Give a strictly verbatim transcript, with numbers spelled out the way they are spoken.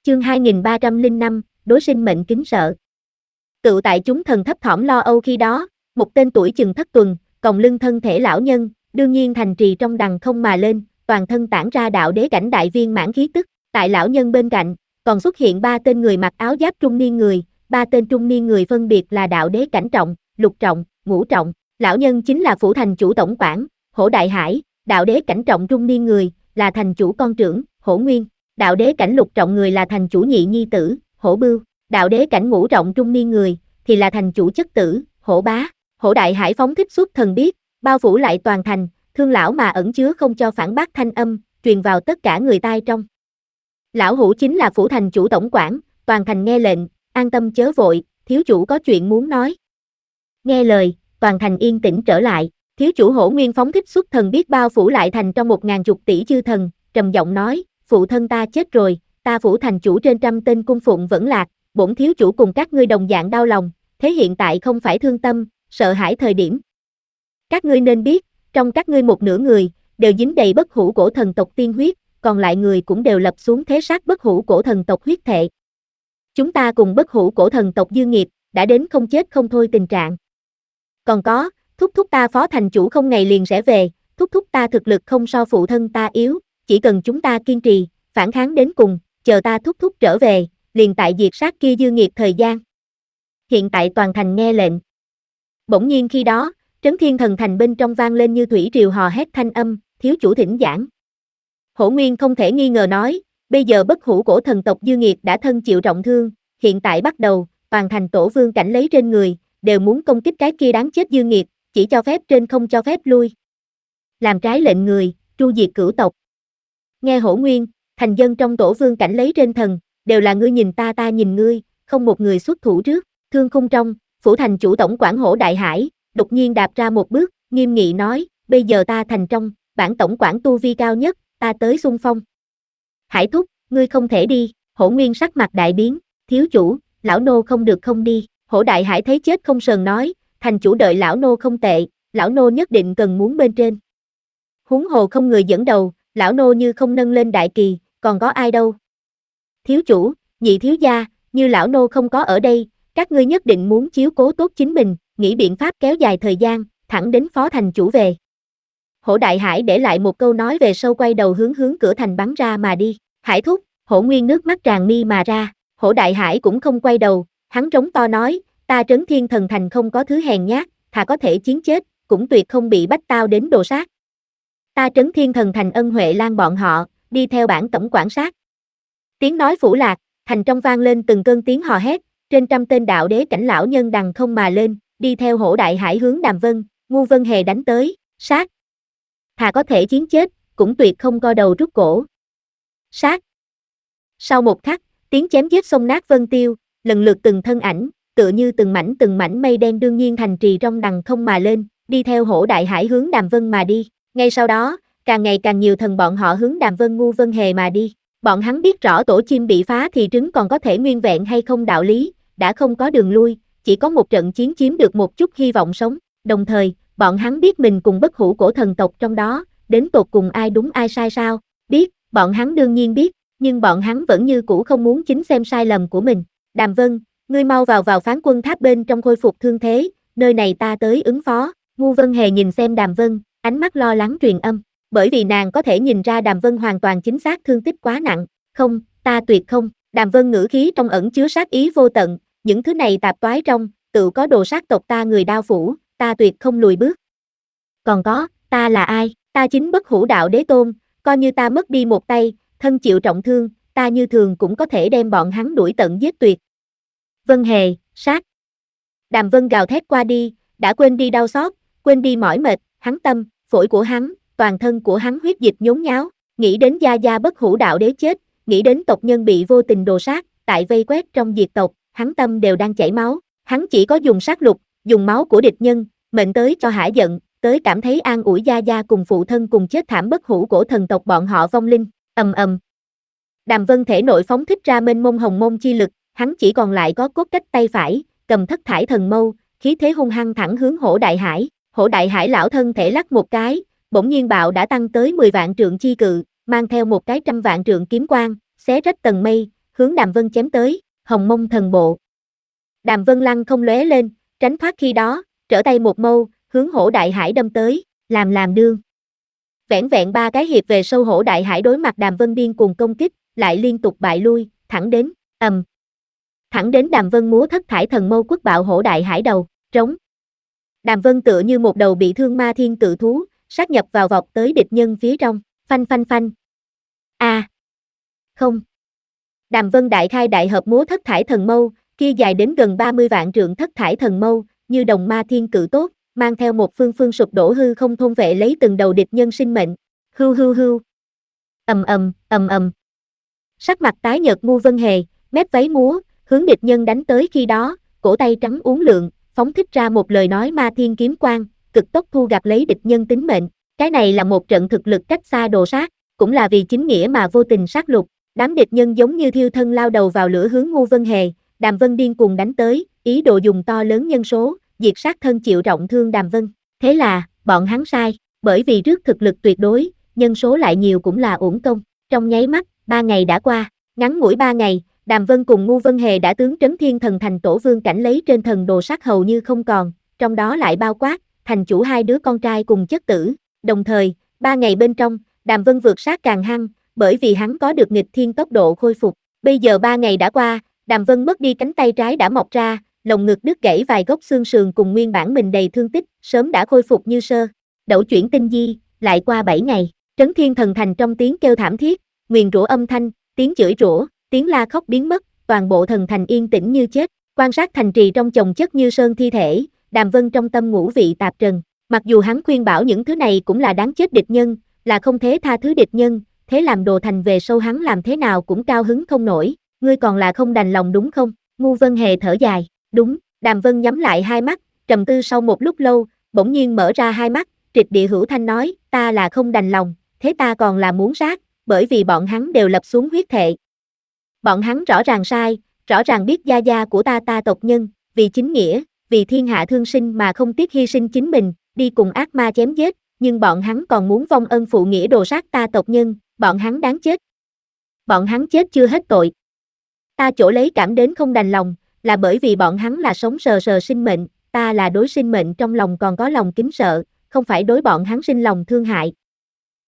Chương hai nghìn ba trăm lẻ năm, đối sinh mệnh kính sợ. Tự tại chúng thần thấp thỏm lo âu khi đó, một tên tuổi chừng thất tuần, còng lưng thân thể lão nhân, đương nhiên thành trì trong đằng không mà lên, toàn thân tản ra đạo đế cảnh đại viên mãn khí tức. Tại lão nhân bên cạnh, còn xuất hiện ba tên người mặc áo giáp trung niên người, ba tên trung niên người phân biệt là đạo đế cảnh trọng, lục trọng, ngũ trọng. Lão nhân chính là phủ thành chủ tổng quản, Hổ Đại Hải. Đạo đế cảnh trọng trung niên người là thành chủ con trưởng, Hổ Nguyên. Đạo đế cảnh lục trọng người là thành chủ nhị nhi tử, Hổ Bưu. Đạo đế cảnh ngũ trọng trung niên người thì là thành chủ chất tử, Hổ Bá. Hổ Đại Hải phóng thích xuất thần biết, bao phủ lại toàn thành, thương lão mà ẩn chứa không cho phản bác thanh âm, truyền vào tất cả người tai trong. Lão Hủ chính là phủ thành chủ tổng quản, toàn thành nghe lệnh, an tâm chớ vội, thiếu chủ có chuyện muốn nói. Nghe lời, toàn thành yên tĩnh trở lại, thiếu chủ Hổ Nguyên phóng thích xuất thần biết bao phủ lại thành trong một ngàn chục tỷ chư thần, trầm giọng nói, phụ thân ta chết rồi, ta phủ thành chủ trên trăm tên cung phụng vẫn lạc, bổn thiếu chủ cùng các ngươi đồng dạng đau lòng, thế hiện tại không phải thương tâm, sợ hãi thời điểm. Các ngươi nên biết, trong các ngươi một nửa người, đều dính đầy bất hủ cổ thần tộc tiên huyết, còn lại người cũng đều lập xuống thế sát bất hủ cổ thần tộc huyết thệ. Chúng ta cùng bất hủ cổ thần tộc dư nghiệp, đã đến không chết không thôi tình trạng. Còn có, thúc thúc ta phó thành chủ không ngày liền sẽ về, thúc thúc ta thực lực không so phụ thân ta yếu, chỉ cần chúng ta kiên trì, phản kháng đến cùng, chờ ta thúc thúc trở về, liền tại diệt sát kia dư nghiệp thời gian. Hiện tại toàn thành nghe lệnh. Bỗng nhiên khi đó, Trấn Thiên Thần Thành bên trong vang lên như thủy triều hò hét thanh âm, thiếu chủ thỉnh giảng. Hổ Nguyên không thể nghi ngờ nói, bây giờ bất hủ cổ thần tộc dư nghiệt đã thân chịu trọng thương, hiện tại bắt đầu, toàn thành tổ vương cảnh lấy trên người, đều muốn công kích cái kia đáng chết dư nghiệt, chỉ cho phép trên không cho phép lui. Làm trái lệnh người, tru diệt cửu tộc. Nghe Hổ Nguyên, thành dân trong tổ vương cảnh lấy trên thần, đều là ngươi nhìn ta ta nhìn ngươi, không một người xuất thủ trước. Thương khung trong, phủ thành chủ tổng quản Hổ Đại Hải, đột nhiên đạp ra một bước, nghiêm nghị nói, bây giờ ta thành trong, bản tổng quản tu vi cao nhất, ta tới xung phong. Hải thúc, ngươi không thể đi, Hổ Nguyên sắc mặt đại biến, thiếu chủ, lão nô không được không đi. Hổ Đại Hải thấy chết không sờn nói, thành chủ đợi lão nô không tệ, lão nô nhất định cần muốn bên trên. Huống hồ không người dẫn đầu, lão nô như không nâng lên đại kỳ, còn có ai đâu. Thiếu chủ, nhị thiếu gia, như lão nô không có ở đây, các ngươi nhất định muốn chiếu cố tốt chính mình, nghĩ biện pháp kéo dài thời gian, thẳng đến phó thành chủ về. Hổ Đại Hải để lại một câu nói về sau quay đầu hướng hướng cửa thành bắn ra mà đi. Hải thúc, Hổ Nguyên nước mắt tràn mi mà ra. Hổ Đại Hải cũng không quay đầu, hắn rống to nói, ta Trấn Thiên Thần Thành không có thứ hèn nhát, thà có thể chiến chết, cũng tuyệt không bị bách tao đến đồ sát. Ta Trấn Thiên Thần Thành ân huệ lan bọn họ, đi theo bản tổng quản sát. Tiếng nói phủ lạc, thành trong vang lên từng cơn tiếng hò hét, trên trăm tên đạo đế cảnh lão nhân đằng không mà lên, đi theo Hổ Đại Hải hướng Đàm Vân, Ngu Vân Hề đánh tới, sát. Thà có thể chiến chết, cũng tuyệt không co đầu rút cổ. Sát. Sau một khắc, tiếng chém giết xông nát vân tiêu, lần lượt từng thân ảnh, tựa như từng mảnh từng mảnh mây đen đương nhiên thành trì trong đằng không mà lên, đi theo Hổ Đại Hải hướng Đàm Vân mà đi. Ngay sau đó, càng ngày càng nhiều thần bọn họ hướng Đàm Vân Ngu Vân Hề mà đi. Bọn hắn biết rõ tổ chim bị phá thì trứng còn có thể nguyên vẹn hay không đạo lý, đã không có đường lui, chỉ có một trận chiến chiếm được một chút hy vọng sống. Đồng thời, bọn hắn biết mình cùng bất hủ cổ thần tộc trong đó, đến tột cùng ai đúng ai sai sao, biết, bọn hắn đương nhiên biết, nhưng bọn hắn vẫn như cũ không muốn chính xem sai lầm của mình. Đàm Vân, ngươi mau vào vào phán quân tháp bên trong khôi phục thương thế, nơi này ta tới ứng phó. Ngu Vân Hề nhìn xem Đàm Vân, ánh mắt lo lắng truyền âm, bởi vì nàng có thể nhìn ra Đàm Vân hoàn toàn chính xác thương tích quá nặng. Không, ta tuyệt không. Đàm Vân ngữ khí trong ẩn chứa sát ý vô tận, những thứ này tạp toái trong, tự có đồ sát tộc ta người đao phủ, ta tuyệt không lùi bước. Còn có, ta là ai? Ta chính bất hủ đạo đế tôn, coi như ta mất đi một tay, thân chịu trọng thương, ta như thường cũng có thể đem bọn hắn đuổi tận giết tuyệt. Vân Hề, sát. Đàm Vân gào thét qua đi, đã quên đi đau xót, quên đi mỏi mệt, hắn tâm, phổi của hắn, toàn thân của hắn huyết dịch nhốn nháo, nghĩ đến gia gia bất hủ đạo đế chết, nghĩ đến tộc nhân bị vô tình đồ sát, tại vây quét trong diệt tộc, hắn tâm đều đang chảy máu, hắn chỉ có dùng sát lục, dùng máu của địch nhân, mệnh tới cho hả giận, tới cảm thấy an ủi gia gia cùng phụ thân cùng chết thảm bất hủ của thần tộc bọn họ vong linh, ầm ầm. Đàm Vân thể nội phóng thích ra mênh mông hồng môn chi lực, hắn chỉ còn lại có cốt cách tay phải, cầm thất thải thần mâu, khí thế hung hăng thẳng hướng Hổ Đại Hải. Hổ Đại Hải lão thân thể lắc một cái, bỗng nhiên bạo đã tăng tới mười vạn trượng chi cự, mang theo một cái trăm vạn trượng kiếm quang, xé rách tầng mây, hướng Đàm Vân chém tới, Hồng Mông Thần Bộ. Đàm Vân lăng không lóe lên, tránh thoát khi đó, trở tay một mâu, hướng Hổ Đại Hải đâm tới, làm làm đương. Vẻn vẹn ba cái hiệp về sâu Hổ Đại Hải đối mặt Đàm Vân điên cuồng công kích, lại liên tục bại lui, thẳng đến, ầm. Thẳng đến Đàm Vân múa thất thải thần mâu quất bạo Hổ Đại Hải đầu, trống. Đàm Vân tựa như một đầu bị thương ma thiên cự thú, sát nhập vào vọt tới địch nhân phía trong, phanh phanh phanh. A. À. Không. Đàm Vân đại khai đại hợp múa thất thải thần mâu, kia dài đến gần ba mươi vạn trượng thất thải thần mâu, như đồng ma thiên cự tốt, mang theo một phương phương sụp đổ hư không thôn vệ lấy từng đầu địch nhân sinh mệnh. Hưu hưu hưu. Ầm ầm, ầm ầm. Sắc mặt tái nhợt Ngu Vân Hề, mép váy múa, hướng địch nhân đánh tới khi đó, cổ tay trắng uốn lượn, phóng thích ra một lời nói ma thiên kiếm quang, cực tốc thu gặt lấy địch nhân tính mệnh. Cái này là một trận thực lực cách xa đồ sát, cũng là vì chính nghĩa mà vô tình sát lục. Đám địch nhân giống như thiêu thân lao đầu vào lửa hướng Ngu Vân Hề, Đàm Vân điên cuồng đánh tới, ý đồ dùng to lớn nhân số, diệt sát thân chịu trọng thương Đàm Vân. Thế là, bọn hắn sai, bởi vì trước thực lực tuyệt đối, nhân số lại nhiều cũng là uổng công. Trong nháy mắt, ba ngày đã qua, ngắn ngủi ba ngày, Đàm Vân cùng Ngu Vân Hề đã tướng trấn Thiên Thần thành tổ vương cảnh lấy trên thần đồ sát hầu như không còn, trong đó lại bao quát, thành chủ hai đứa con trai cùng chất tử. Đồng thời, ba ngày bên trong, Đàm Vân vượt sát càng hăng, bởi vì hắn có được nghịch thiên tốc độ khôi phục. Bây giờ ba ngày đã qua, Đàm Vân mất đi cánh tay trái đã mọc ra, lồng ngực đứt gãy vài gốc xương sườn cùng nguyên bản mình đầy thương tích, sớm đã khôi phục như sơ. Đẩu chuyển tinh di, lại qua bảy ngày, trấn Thiên Thần thành trong tiếng kêu thảm thiết, nguyền rủa âm thanh, tiếng chửi rủa, tiếng la khóc biến mất, toàn bộ thần thành yên tĩnh như chết. Quan sát thành trì trong chồng chất như sơn thi thể, Đàm Vân trong tâm ngũ vị tạp trần. Mặc dù hắn khuyên bảo những thứ này cũng là đáng chết địch nhân, là không thế tha thứ địch nhân, thế làm đồ thành về sâu hắn làm thế nào cũng cao hứng không nổi. Ngươi còn là không đành lòng đúng không? Ngu Vân Hề thở dài. Đúng. Đàm Vân nhắm lại hai mắt, trầm tư sau một lúc lâu, bỗng nhiên mở ra hai mắt, trịch địa hữu thanh nói, ta là không đành lòng, thế ta còn là muốn sát, bởi vì bọn hắn đều lập xuống huyết thệ. Bọn hắn rõ ràng sai, rõ ràng biết gia gia của ta ta tộc nhân, vì chính nghĩa, vì thiên hạ thương sinh mà không tiếc hy sinh chính mình, đi cùng ác ma chém giết, nhưng bọn hắn còn muốn vong ân phụ nghĩa đồ sát ta tộc nhân, bọn hắn đáng chết. Bọn hắn chết chưa hết tội. Ta chỗ lấy cảm đến không đành lòng, là bởi vì bọn hắn là sống sờ sờ sinh mệnh, ta là đối sinh mệnh trong lòng còn có lòng kính sợ, không phải đối bọn hắn sinh lòng thương hại.